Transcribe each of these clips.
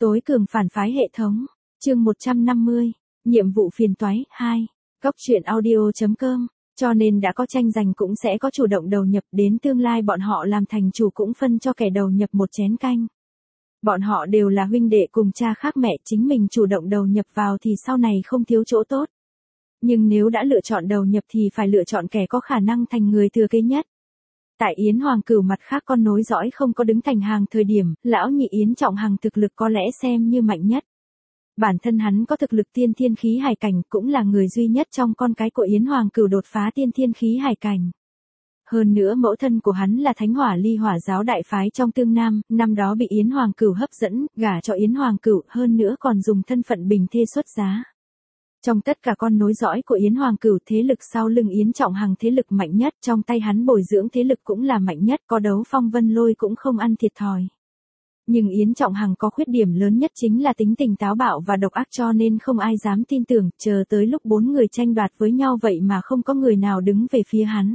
Tối cường phản phái hệ thống. Chương 150. Nhiệm vụ phiền toái 2. Cốc truyện audio.com. Cho nên đã có tranh giành cũng sẽ có chủ động đầu nhập, đến tương lai bọn họ làm thành chủ cũng phân cho kẻ đầu nhập một chén canh. Bọn họ đều là huynh đệ cùng cha khác mẹ, chính mình chủ động đầu nhập vào thì sau này không thiếu chỗ tốt. Nhưng nếu đã lựa chọn đầu nhập thì phải lựa chọn kẻ có khả năng thành người thừa kế nhất. Tại Yến Hoàng Cửu mặt khác con nối dõi không có đứng thành hàng thời điểm, lão nhị Yến Trọng Hằng thực lực có lẽ xem như mạnh nhất. Bản thân hắn có thực lực tiên thiên khí hải cảnh, cũng là người duy nhất trong con cái của Yến Hoàng Cửu đột phá tiên thiên khí hải cảnh. Hơn nữa mẫu thân của hắn là Thánh Hỏa Ly Hỏa giáo đại phái trong Tương Nam, năm đó bị Yến Hoàng Cửu hấp dẫn, gả cho Yến Hoàng Cửu, hơn nữa còn dùng thân phận bình thê xuất giá. Trong tất cả con nối dõi của Yến Hoàng Cửu, thế lực sau lưng Yến Trọng Hằng thế lực mạnh nhất, trong tay hắn bồi dưỡng thế lực cũng là mạnh nhất, có đấu Phong Vân Lôi cũng không ăn thiệt thòi. Nhưng Yến Trọng Hằng có khuyết điểm lớn nhất chính là tính tình táo bạo và độc ác, cho nên không ai dám tin tưởng, chờ tới lúc 4 người tranh đoạt với nhau vậy mà không có người nào đứng về phía hắn.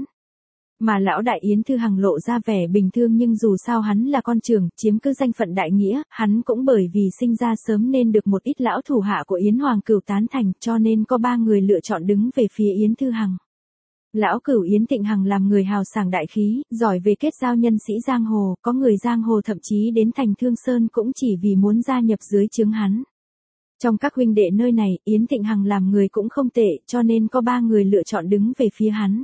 Mà lão đại Yến Thư Hằng lộ ra vẻ bình thường, nhưng dù sao hắn là con trưởng, chiếm cứ danh phận đại nghĩa, hắn cũng bởi vì sinh ra sớm nên được một ít lão thủ hạ của Yến Hoàng Cửu tán thành, cho nên có 3 người lựa chọn đứng về phía Yến Thư Hằng. Lão cửu Yến Tịnh Hằng làm người hào sảng đại khí, giỏi về kết giao nhân sĩ giang hồ, có người giang hồ thậm chí đến thành Thương Sơn cũng chỉ vì muốn gia nhập dưới trướng hắn. Trong các huynh đệ nơi này, Yến Tịnh Hằng làm người cũng không tệ, cho nên có 3 người lựa chọn đứng về phía hắn.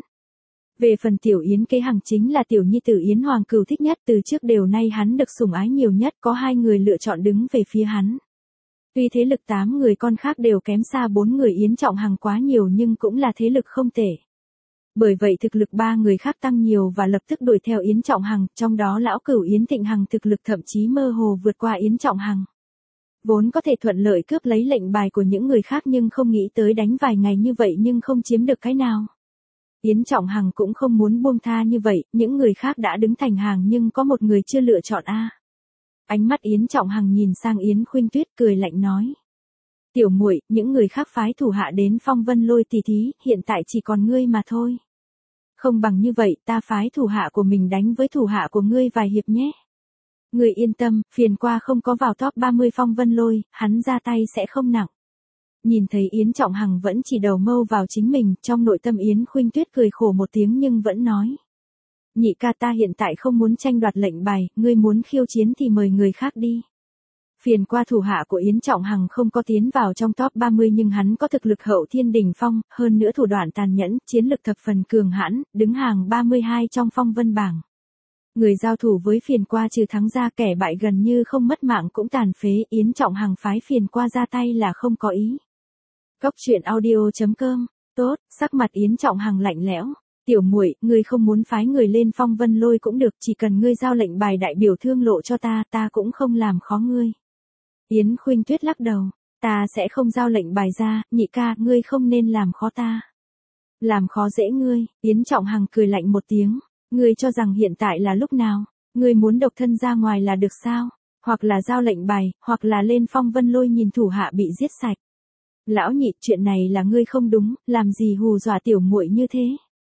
Về phần tiểu Yến Kế Hằng chính là tiểu nhi tử Yến Hoàng Cửu thích nhất, từ trước đều nay hắn được sủng ái nhiều nhất, có 2 người lựa chọn đứng về phía hắn. Tuy thế lực 8 người con khác đều kém xa 4 người Yến Trọng Hằng quá nhiều, nhưng cũng là thế lực không tệ. Bởi vậy thực lực 3 người khác tăng nhiều và lập tức đuổi theo Yến Trọng Hằng, trong đó lão cửu Yến Tịnh Hằng thực lực thậm chí mơ hồ vượt qua Yến Trọng Hằng. Vốn có thể thuận lợi cướp lấy lệnh bài của những người khác, nhưng không nghĩ tới đánh vài ngày như vậy nhưng không chiếm được cái nào. Yến Trọng Hằng cũng không muốn buông tha như vậy, những người khác đã đứng thành hàng nhưng có một người chưa lựa chọn a. Ánh mắt Yến Trọng Hằng nhìn sang Yến Khuynh Tuyết cười lạnh nói: "Tiểu muội, những người khác phái thủ hạ đến Phong Vân Lôi tỷ thí, hiện tại chỉ còn ngươi mà thôi. Không bằng như vậy, ta phái thủ hạ của mình đánh với thủ hạ của ngươi vài hiệp nhé. Ngươi yên tâm, phiền qua không có vào top 30 Phong Vân Lôi, hắn ra tay sẽ không nặng." Nhìn thấy Yến Trọng Hằng vẫn chỉ đầu mâu vào chính mình, trong nội tâm Yến Khuynh Tuyết cười khổ một tiếng nhưng vẫn nói: "Nhị ca, ta hiện tại không muốn tranh đoạt lệnh bài, ngươi muốn khiêu chiến thì mời người khác đi." Phiền qua thủ hạ của Yến Trọng Hằng không có tiến vào trong top 30, nhưng hắn có thực lực hậu thiên đỉnh phong, hơn nữa thủ đoạn tàn nhẫn, chiến lực thập phần cường hãn, đứng hàng 32 trong phong vân bảng. Người giao thủ với phiền qua trừ thắng ra, kẻ bại gần như không mất mạng cũng tàn phế, Yến Trọng Hằng phái phiền qua ra tay là không có ý. Cốc truyện audio.com. Tốt, sắc mặt Yến Trọng Hằng lạnh lẽo. "Tiểu muội, ngươi không muốn phái người lên Phong Vân Lôi cũng được, chỉ cần ngươi giao lệnh bài đại biểu thương lộ cho ta, ta cũng không làm khó ngươi." Yến Khuynh Tuyết lắc đầu: "Ta sẽ không giao lệnh bài ra, nhị ca, ngươi không nên làm khó ta." "Làm khó dễ ngươi." Yến Trọng Hằng cười lạnh một tiếng: "Ngươi cho rằng hiện tại là lúc nào? Ngươi muốn độc thân ra ngoài là được sao? Hoặc là giao lệnh bài, hoặc là lên Phong Vân Lôi nhìn thủ hạ bị giết sạch." "Lão nhị, chuyện này là ngươi không đúng, làm gì hù dọa tiểu muội như thế?"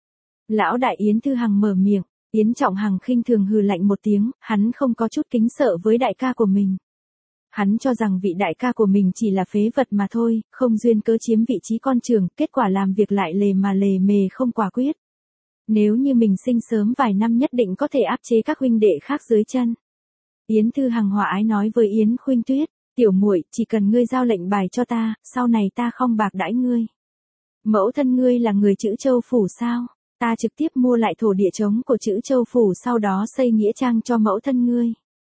Lão đại Yến Thư Hằng mở miệng. Yến Trọng Hằng khinh thường hừ lạnh một tiếng, hắn không có chút kính sợ với đại ca của mình. Hắn cho rằng vị đại ca của mình chỉ là phế vật mà thôi, không duyên cớ chiếm vị trí con trưởng, kết quả làm việc lại lề mà lề mề không quả quyết. Nếu như mình sinh sớm vài năm nhất định có thể áp chế các huynh đệ khác dưới chân. Yến Thư Hằng hòa ái nói với Yến Khuynh Tuyết: "Tiểu muội, chỉ cần ngươi giao lệnh bài cho ta, sau này ta không bạc đãi ngươi. Mẫu thân ngươi là người Trữ Châu phủ sao? Ta trực tiếp mua lại thổ địa trống của Trữ Châu phủ, sau đó xây nghĩa trang cho mẫu thân ngươi."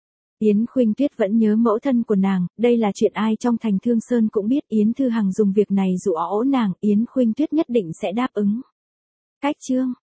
Yến Khuynh Tuyết vẫn nhớ mẫu thân của nàng, đây là chuyện ai trong thành Thương Sơn cũng biết, Yến Thư Hằng dùng việc này dụ ỗ nàng, Yến Khuynh Tuyết nhất định sẽ đáp ứng. Cách chương